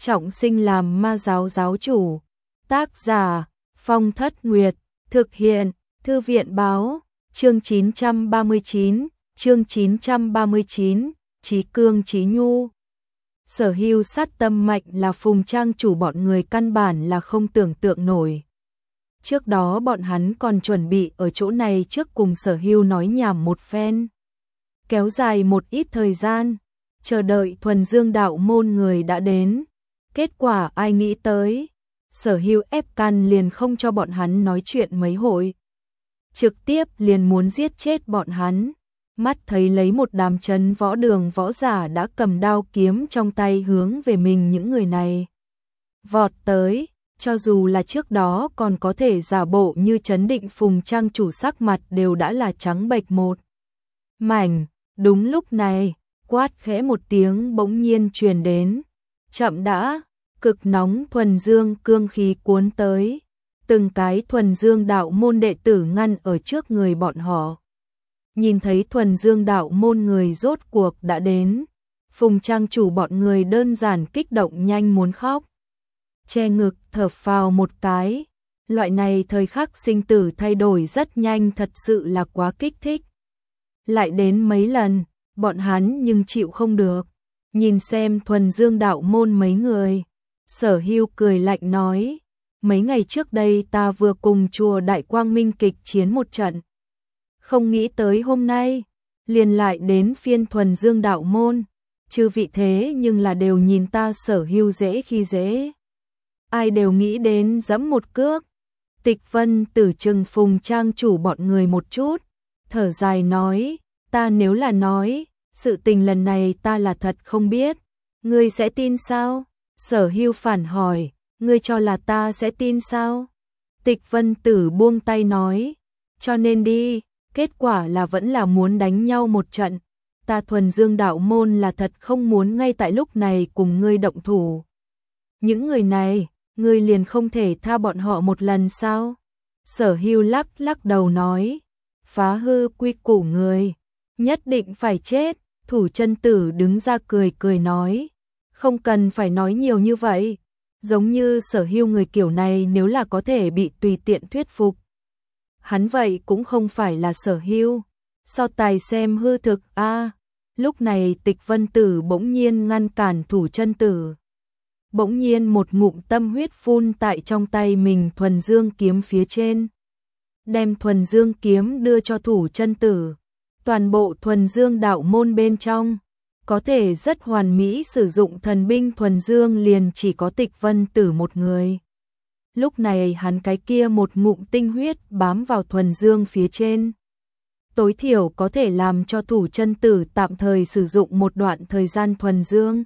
trọng sinh làm ma giáo giáo chủ. Tác giả Phong Thất Nguyệt. Thực hiện Thư viện Báo. Chương 939. Chương 939. Chí cương chí nhu. Sở Hưu sát tâm mạnh là Phùng trang chủ bọn người căn bản là không tưởng tượng nổi. Trước đó bọn hắn còn chuẩn bị ở chỗ này trước cùng Sở Hưu nói nhảm một phen. Kéo dài một ít thời gian, chờ đợi thuần dương đạo môn người đã đến. Kết quả ai nghĩ tới, Sở Hưu ép căn liền không cho bọn hắn nói chuyện mấy hội. Trực tiếp liền muốn giết chết bọn hắn. Mắt thấy lấy một đám chấn võ đường võ giả đã cầm đao kiếm trong tay hướng về mình những người này vọt tới, cho dù là trước đó còn có thể giả bộ như trấn định, Phùng trang chủ sắc mặt đều đã là trắng bệch một mảnh. Đúng lúc này, quát khẽ một tiếng bỗng nhiên truyền đến. Chậm đã. Cực nóng thuần dương cương khí cuốn tới, từng cái thuần dương đạo môn đệ tử ngăn ở trước người bọn họ. Nhìn thấy thuần dương đạo môn người rốt cuộc đã đến, Phùng trang chủ bọn người đơn giản kích động nhanh muốn khóc. Che ngực thở phào một cái, loại này thời khắc sinh tử thay đổi rất nhanh thật sự là quá kích thích. Lại đến mấy lần, bọn hắn nhưng chịu không được. Nhìn xem thuần dương đạo môn mấy người, Sở Hưu cười lạnh nói, mấy ngày trước đây ta vừa cùng chùa Đại Quang Minh kịch chiến một trận. Không nghĩ tới hôm nay, liền lại đến phiên thuần dương đạo môn, chư vị thế nhưng là đều nhìn ta Sở Hưu dễ khi dễ. Ai đều nghĩ đến giẫm một cước. Tịch Vân Tử trừng Phùng trang chủ bọn người một chút, thở dài nói, ta nếu là nói, sự tình lần này ta là thật không biết, ngươi sẽ tin sao? Sở Hưu phản hỏi, ngươi cho là ta sẽ tin sao? Tịch Vân Tử buông tay nói, cho nên đi, kết quả là vẫn là muốn đánh nhau một trận. Ta thuần dương đạo môn là thật không muốn ngay tại lúc này cùng ngươi động thủ. Những người này, ngươi liền không thể tha bọn họ một lần sao? Sở Hưu lắc lắc đầu nói, phá hư quy củ người, nhất định phải chết. Thủ chân tử đứng ra cười cười nói, không cần phải nói nhiều như vậy, giống như Sở Hưu người kiểu này nếu là có thể bị tùy tiện thuyết phục. Hắn vậy cũng không phải là Sở Hưu, so tài xem hư thực a. Lúc này Tịch Vân Tử bỗng nhiên ngăn cản thủ chân tử. Bỗng nhiên một ngụm tâm huyết phun tại trong tay mình thuần dương kiếm phía trên. Đem thuần dương kiếm đưa cho thủ chân tử. Toàn bộ thuần dương đạo môn bên trong, có thể rất hoàn mỹ sử dụng thần binh thuần dương liền chỉ có Tịch Vân Tử một người. Lúc này hắn cái kia một ngụm tinh huyết bám vào thuần dương phía trên. Tối thiểu có thể làm cho thủ chân tử tạm thời sử dụng một đoạn thời gian thuần dương.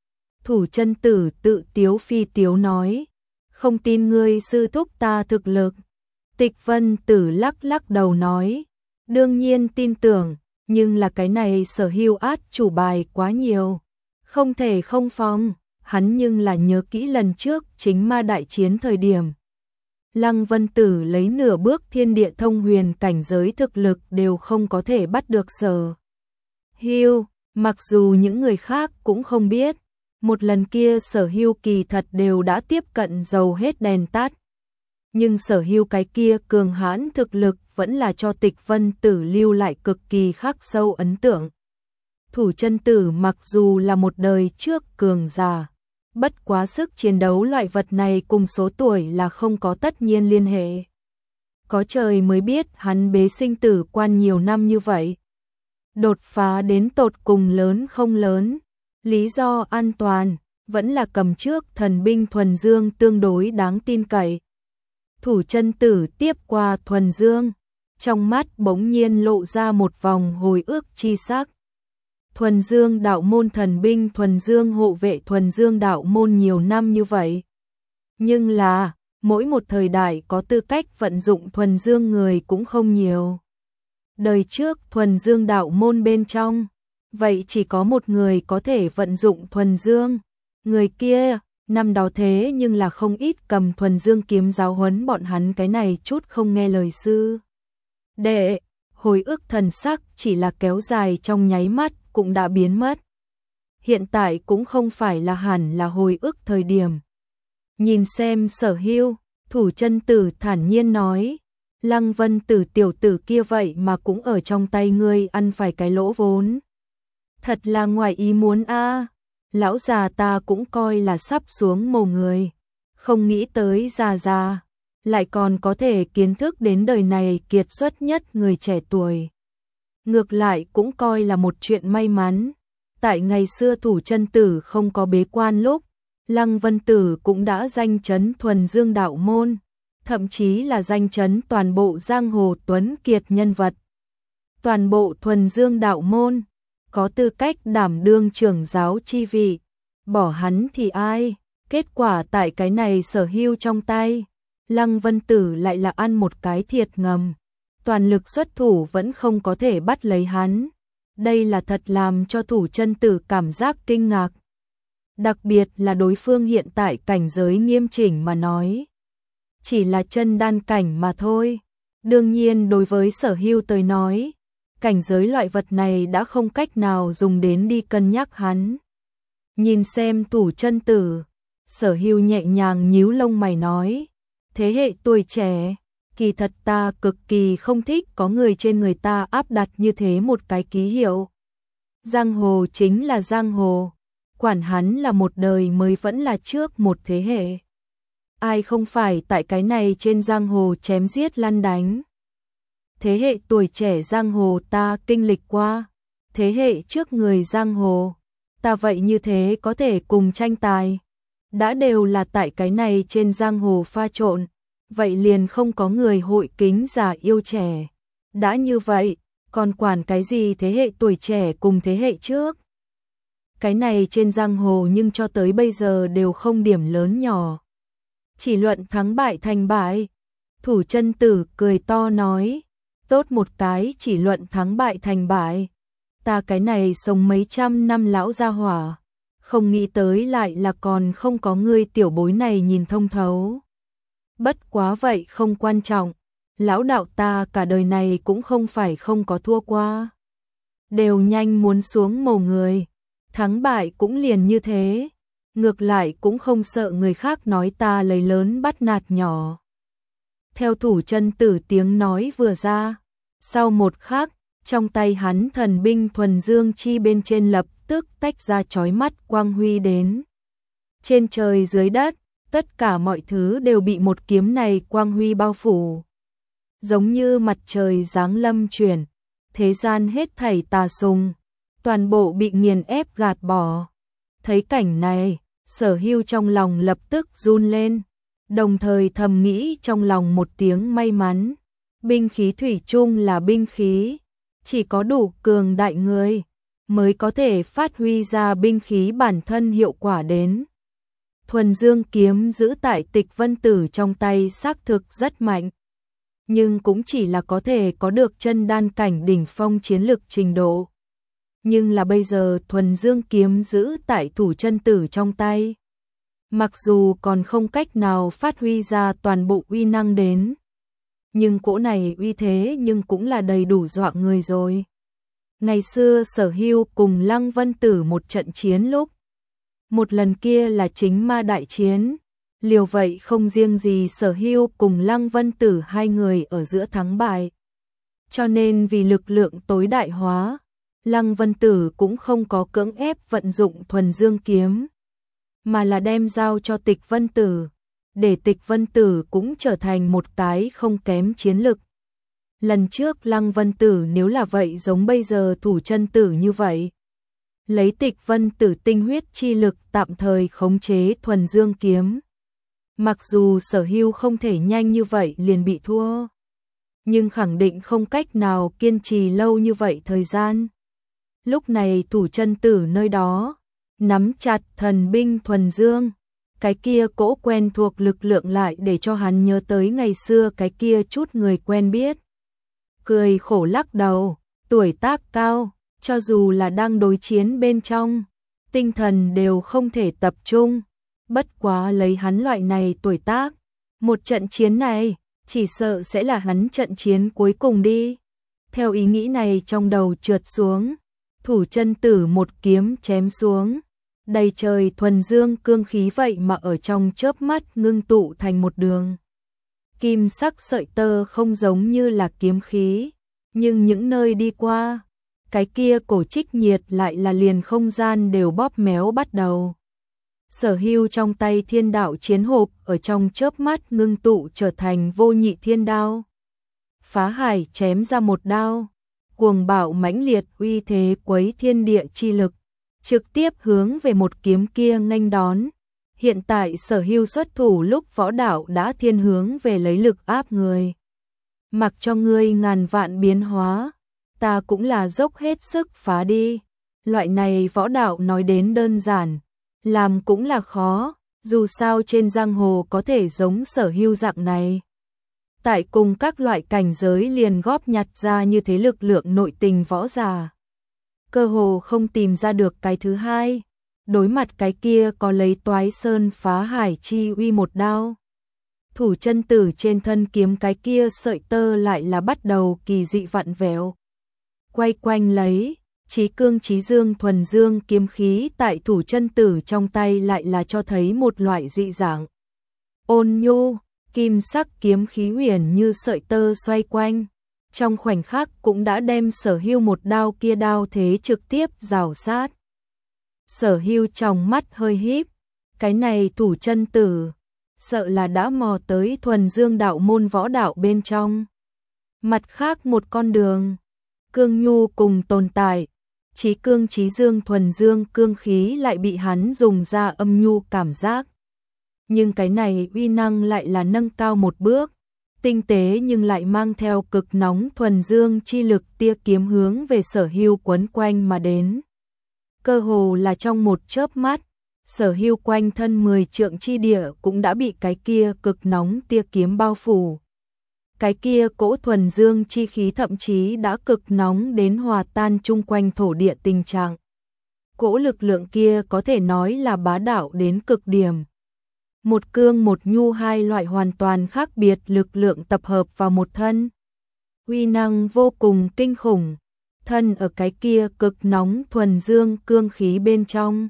Thủ chân tử tự tiếu phi tiếu nói, không tin ngươi sư thúc ta thực lực. Tịch Vân Tử lắc lắc đầu nói, đương nhiên tin tưởng, nhưng là cái này Sở Hưu át chủ bài quá nhiều, không thể không phòng. Hắn nhưng là nhớ kỹ lần trước chính ma đại chiến thời điểm, Lăng Vân Tử lấy nửa bước thiên địa thông huyền cảnh giới thực lực đều không có thể bắt được Sở Hưu, mặc dù những người khác cũng không biết, một lần kia Sở Hưu kỳ thật đều đã tiếp cận dầu hết đèn tắt. Nhưng Sở Hưu cái kia cường hãn thực lực vẫn là cho Tịch Vân Tử lưu lại cực kỳ khắc sâu ấn tượng. Thủ chân tử mặc dù là một đời trước cường giả, bất quá sức chiến đấu loại vật này cùng số tuổi là không có tất nhiên liên hệ. Có trời mới biết hắn bế sinh tử quan nhiều năm như vậy. Đột phá đến tột cùng lớn không lớn, lý do an toàn, vẫn là cầm trước thần binh thuần dương tương đối đáng tin cậy. Thủ chân tử tiếp qua thuần dương, trong mắt bỗng nhiên lộ ra một vòng hồi ức chi sắc. Thuần dương đạo môn thần binh thuần dương hộ vệ thuần dương đạo môn nhiều năm như vậy. Nhưng là, mỗi một thời đại có tư cách vận dụng thuần dương người cũng không nhiều. Đời trước thuần dương đạo môn bên trong, vậy chỉ có một người có thể vận dụng thuần dương. Người kia, năm đó thế nhưng là không ít cầm thuần dương kiếm giáo huấn bọn hắn cái này chút không nghe lời sư đệ. Hồi ức thần sắc chỉ là kéo dài trong nháy mắt cũng đã biến mất. hiện tại cũng không phải là hẳn là hồi ức thời điểm. Nhìn xem Sở Hưu, Thủ Chân Tử thản nhiên nói, Lăng Vân Tử tiểu tử kia vậy mà cũng ở trong tay ngươi ăn phải cái lỗ vốn. Thật là ngoài ý muốn a. Lão già ta cũng coi là sắp xuống mồ người, không nghĩ tới già lại còn có thể kiến thức đến đời này kiệt xuất nhất người trẻ tuổi. Ngược lại cũng coi là một chuyện may mắn. Tại ngày xưa Thủ Chân Tử không có bế quan lúc, Lăng Vân Tử cũng đã danh chấn thuần dương đạo môn, thậm chí là danh chấn toàn bộ giang hồ tuấn kiệt nhân vật. Toàn bộ thuần dương đạo môn, có tư cách đảm đương trưởng giáo chi vị, bỏ hắn thì ai? Kết quả tại cái này Sở Hưu trong tay, Lăng Vân Tử lại là ăn một cái thiệt ngầm, toàn lực xuất thủ vẫn không có thể bắt lấy hắn. Đây là thật làm cho Thủ Chân Tử cảm giác kinh ngạc. Đặc biệt là đối phương hiện tại cảnh giới nghiêm chỉnh mà nói, chỉ là chân đan cảnh mà thôi. Đương nhiên đối với Sở Hưu tới nói, cảnh giới loại vật này đã không cách nào dùng đến đi cân nhắc hắn. Nhìn xem Thủ Chân Tử, Sở Hưu nhẹ nhàng nhíu lông mày nói, thế hệ tuổi trẻ, kỳ thật ta cực kỳ không thích có người trên người ta áp đặt như thế một cái ký hiệu. Giang hồ chính là giang hồ, quản hắn là một đời mới vẫn là trước một thế hệ. Ai không phải tại cái này trên giang hồ chém giết lăn đánh. Thế hệ tuổi trẻ giang hồ ta kinh lịch qua, thế hệ trước người giang hồ, ta vậy như thế có thể cùng tranh tài. Đã đều là tại cái này trên giang hồ pha trộn, vậy liền không có người hội kính già yêu trẻ. Đã như vậy, còn quản cái gì thế hệ tuổi trẻ cùng thế hệ trước? Cái này trên giang hồ nhưng cho tới bây giờ đều không điểm lớn nhỏ. Chỉ luận thắng bại thành bại. Thủ Chân Tử cười to nói, tốt một cái chỉ luận thắng bại thành bại. Ta cái này sống mấy trăm năm lão gia hỏa, không nghĩ tới lại là còn không có ngươi tiểu bối này nhìn thông thấu. Bất quá vậy không quan trọng, lão đạo ta cả đời này cũng không phải không có thua qua. Đều nhanh muốn xuống mồ người, thắng bại cũng liền như thế, ngược lại cũng không sợ người khác nói ta lấy lớn bắt nạt nhỏ. Theo Thủ Chân Tử tiếng nói vừa ra, sau một khắc, trong tay hắn thần binh thuần dương chi bên trên lập tức tách ra chói mắt quang huy đến. Trên trời dưới đất, tất cả mọi thứ đều bị một kiếm này quang huy bao phủ. Giống như mặt trời giáng lâm chuyển, thế gian hết thảy tà sùng, toàn bộ bị nghiền ép gạt bỏ. Thấy cảnh này, Sở Hưu trong lòng lập tức run lên, đồng thời thầm nghĩ trong lòng một tiếng may mắn. Binh khí thủy chung là binh khí, chỉ có đủ cường đại người mới có thể phát huy ra binh khí bản thân hiệu quả đến. Thuần dương kiếm giữ tại Tịch Vân Tử trong tay xác thực rất mạnh, nhưng cũng chỉ là có thể có được chân đan cảnh đỉnh phong chiến lực trình độ. Nhưng là bây giờ thuần dương kiếm giữ tại Thủ Chân Tử trong tay, mặc dù còn không cách nào phát huy ra toàn bộ uy năng đến, nhưng cỗ này uy thế nhưng cũng là đầy đủ dọa người rồi. Ngày xưa Sở Hưu cùng Lăng Vân Tử một trận chiến lúc, một lần kia là chính ma đại chiến, liều vậy không riêng gì Sở Hưu cùng Lăng Vân Tử hai người ở giữa thắng bại. Cho nên vì lực lượng tối đại hóa, Lăng Vân Tử cũng không có cưỡng ép vận dụng thuần dương kiếm, mà là đem giao cho Tịch Vân Tử, để Tịch Vân Tử cũng trở thành một cái không kém chiến lực. Lần trước Lăng Vân Tử nếu là vậy giống bây giờ Thủ Chân Tử như vậy, lấy Tịch Vân Tử tinh huyết chi lực tạm thời khống chế thuần dương kiếm. Mặc dù Sở Hưu không thể nhanh như vậy liền bị thua, nhưng khẳng định không cách nào kiên trì lâu như vậy thời gian. Lúc này Thủ Chân Tử nơi đó, nắm chặt thần binh thuần dương, cái kia cỗ quen thuộc lực lượng lại để cho hắn nhớ tới ngày xưa cái kia chút người quen biết. Cười khổ lắc đầu, tuổi tác cao, cho dù là đang đối chiến bên trong, tinh thần đều không thể tập trung. Bất quá lấy hắn loại này tuổi tác, một trận chiến này, chỉ sợ sẽ là hắn trận chiến cuối cùng đi. Theo ý nghĩ này trong đầu trượt xuống, Thủ chân tử một kiếm chém xuống, đầy trời thuần dương cương khí vậy mà ở trong chớp mắt ngưng tụ thành một đường. Kim sắc sợi tơ không giống như là kiếm khí, nhưng những nơi đi qua, cái kia cổ trích nhiệt lại là liền không gian đều bóp méo bắt đầu. Sở Hưu trong tay thiên đạo chiến hộp ở trong chớp mắt ngưng tụ trở thành vô nhị thiên đao. Phá hải chém ra một đao, cuồng bạo mãnh liệt uy thế quấy thiên địa chi lực, trực tiếp hướng về một kiếm kia nghênh đón. Hiện tại Sở Hưu xuất thủ lúc võ đạo đã thiên hướng về lấy lực áp người. Mặc cho ngươi ngàn vạn biến hóa, ta cũng là dốc hết sức phá đi. Loại này võ đạo nói đến đơn giản, làm cũng là khó, dù sao trên giang hồ có thể giống Sở Hưu dạng này. Tại cùng các loại cảnh giới liền góp nhặt ra như thế lực lượng nội tình võ giả. Cơ hồ không tìm ra được cái thứ hai, đối mặt cái kia có lấy toái sơn phá hải chi uy một đao. Thủ chân tử trên thân kiếm cái kia sợi tơ lại là bắt đầu kỳ dị vặn vẹo. Quay quanh lấy, chí cương chí dương thuần dương kiếm khí tại thủ chân tử trong tay lại là cho thấy một loại dị dạng. Ôn nhu, kim sắc kiếm khí huyền như sợi tơ xoay quanh, trong khoảnh khắc cũng đã đem Sở Hưu một đao kia đao thế trực tiếp rào sát. Sở Hưu trong mắt hơi híp, cái này thủ chân tử, sợ là đã mò tới thuần dương đạo môn võ đạo bên trong. Mặt khác một con đường, cương nhu cùng tồn tại, chí cương chí dương thuần dương cương khí lại bị hắn dùng ra âm nhu cảm giác. Nhưng cái này uy năng lại là nâng cao một bước, tinh tế nhưng lại mang theo cực nóng thuần dương chi lực tia kiếm hướng về Sở Hưu quấn quanh mà đến. Cơ hồ là trong một chớp mắt, Sở Hưu quanh thân 10 trượng chi địa cũng đã bị cái kia cực nóng tia kiếm bao phủ. Cái kia cỗ thuần dương chi khí thậm chí đã cực nóng đến hòa tan chung quanh thổ địa tình trạng. Cỗ lực lượng kia có thể nói là bá đạo đến cực điểm. Một cương một nhu hai loại hoàn toàn khác biệt lực lượng tập hợp vào một thân. Uy năng vô cùng kinh khủng, thân ở cái kia cực nóng thuần dương cương khí bên trong.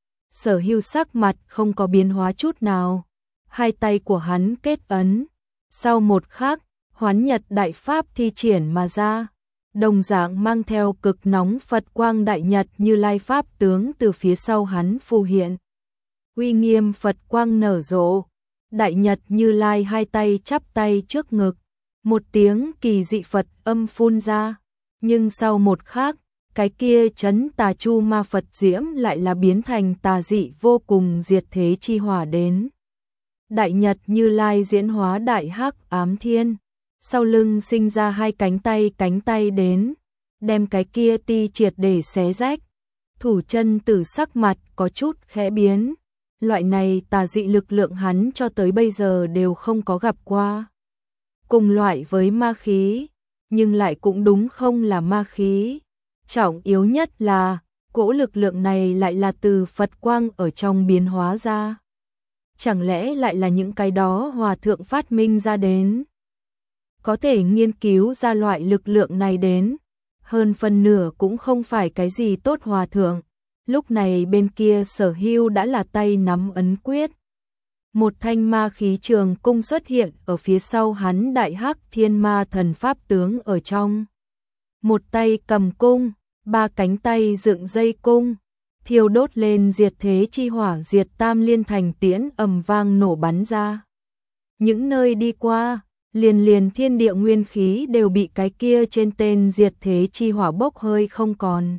Sở Hưu sắc mặt không có biến hóa chút nào, hai tay của hắn kết ấn, sau một khắc, Hoán Nhật Đại Pháp thi triển mà ra, đồng dạng mang theo cực nóng Phật quang đại nhật Như Lai Pháp tướng từ phía sau hắn phù hiện. Uy nghiêm Phật quang nở rộ, đại nhật Như Lai hai tay chắp tay trước ngực, một tiếng kỳ dị Phật âm phun ra, nhưng sau một khắc, cái kia chấn tà chu ma Phật diễm lại là biến thành tà dị vô cùng diệt thế chi hỏa đến. Đại nhật Như Lai diễn hóa đại hắc ám thiên, sau lưng sinh ra hai cánh tay đến, đem cái kia ti triệt để xé rách. Thủ chân tử sắc mặt có chút khẽ biến, loại này tà dị lực lượng hắn cho tới bây giờ đều không có gặp qua. Cùng loại với ma khí, nhưng lại cũng đúng không là ma khí. Trọng yếu nhất là, cỗ lực lượng này lại là từ Phật quang ở trong biến hóa ra. Chẳng lẽ lại là những cái đó hòa thượng phát minh ra đến? Có thể nghiên cứu ra loại lực lượng này đến, hơn phân nửa cũng không phải cái gì tốt hòa thượng. Lúc này bên kia Sở Hưu đã là tay nắm ấn quyết. Một thanh ma khí trường cung xuất hiện ở phía sau hắn đại hắc thiên ma thần pháp tướng ở trong. Một tay cầm cung, ba cánh tay dựng dây cung, thiêu đốt lên diệt thế chi hỏa diệt tam liên thành tiễn ầm vang nổ bắn ra. Những nơi đi qua, liền thiên địa nguyên khí đều bị cái kia trên tên diệt thế chi hỏa bốc hơi không còn.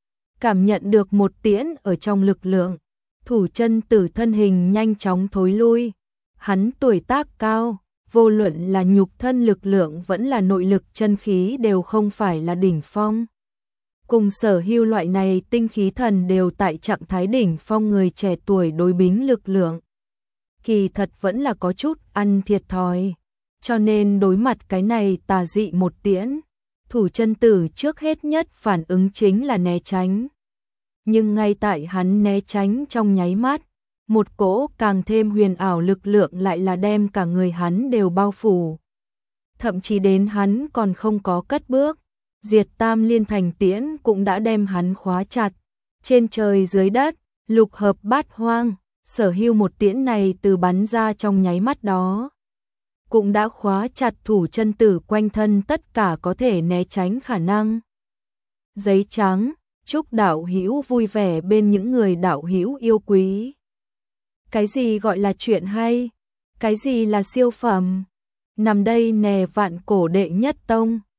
Cảm nhận được một tiễn ở trong lực lượng, thủ chân tử thân hình nhanh chóng thối lui. Hắn tuổi tác cao, vô luận là nhục thân lực lượng vẫn là nội lực chân khí đều không phải là đỉnh phong. Cùng Sở Hưu loại này tinh khí thần đều tại trạng thái đỉnh phong người trẻ tuổi đối bính lực lượng. Kỳ thật vẫn là có chút ăn thiệt thòi. Cho nên đối mặt cái này tà dị một tiễn, thủ chân tử trước hết nhất phản ứng chính là né tránh. Nhưng ngay tại hắn né tránh trong nháy mắt, một cỗ càng thêm huyền ảo lực lượng lại là đem cả người hắn đều bao phủ. Thậm chí đến hắn còn không có cất bước, Diệt Tam Liên Thành tiễn cũng đã đem hắn khóa chặt. Trên trời dưới đất, lục hợp bát hoang, sở hữu một tiễn này từ bắn ra trong nháy mắt đó. Cũng đã khóa chặt thủ chân tử quanh thân tất cả có thể né tránh khả năng. Giấy trắng, chúc đạo hữu vui vẻ bên những người đạo hữu yêu quý. Cái gì gọi là chuyện hay? Cái gì là siêu phẩm? Nằm đây nè vạn cổ đệ nhất tông.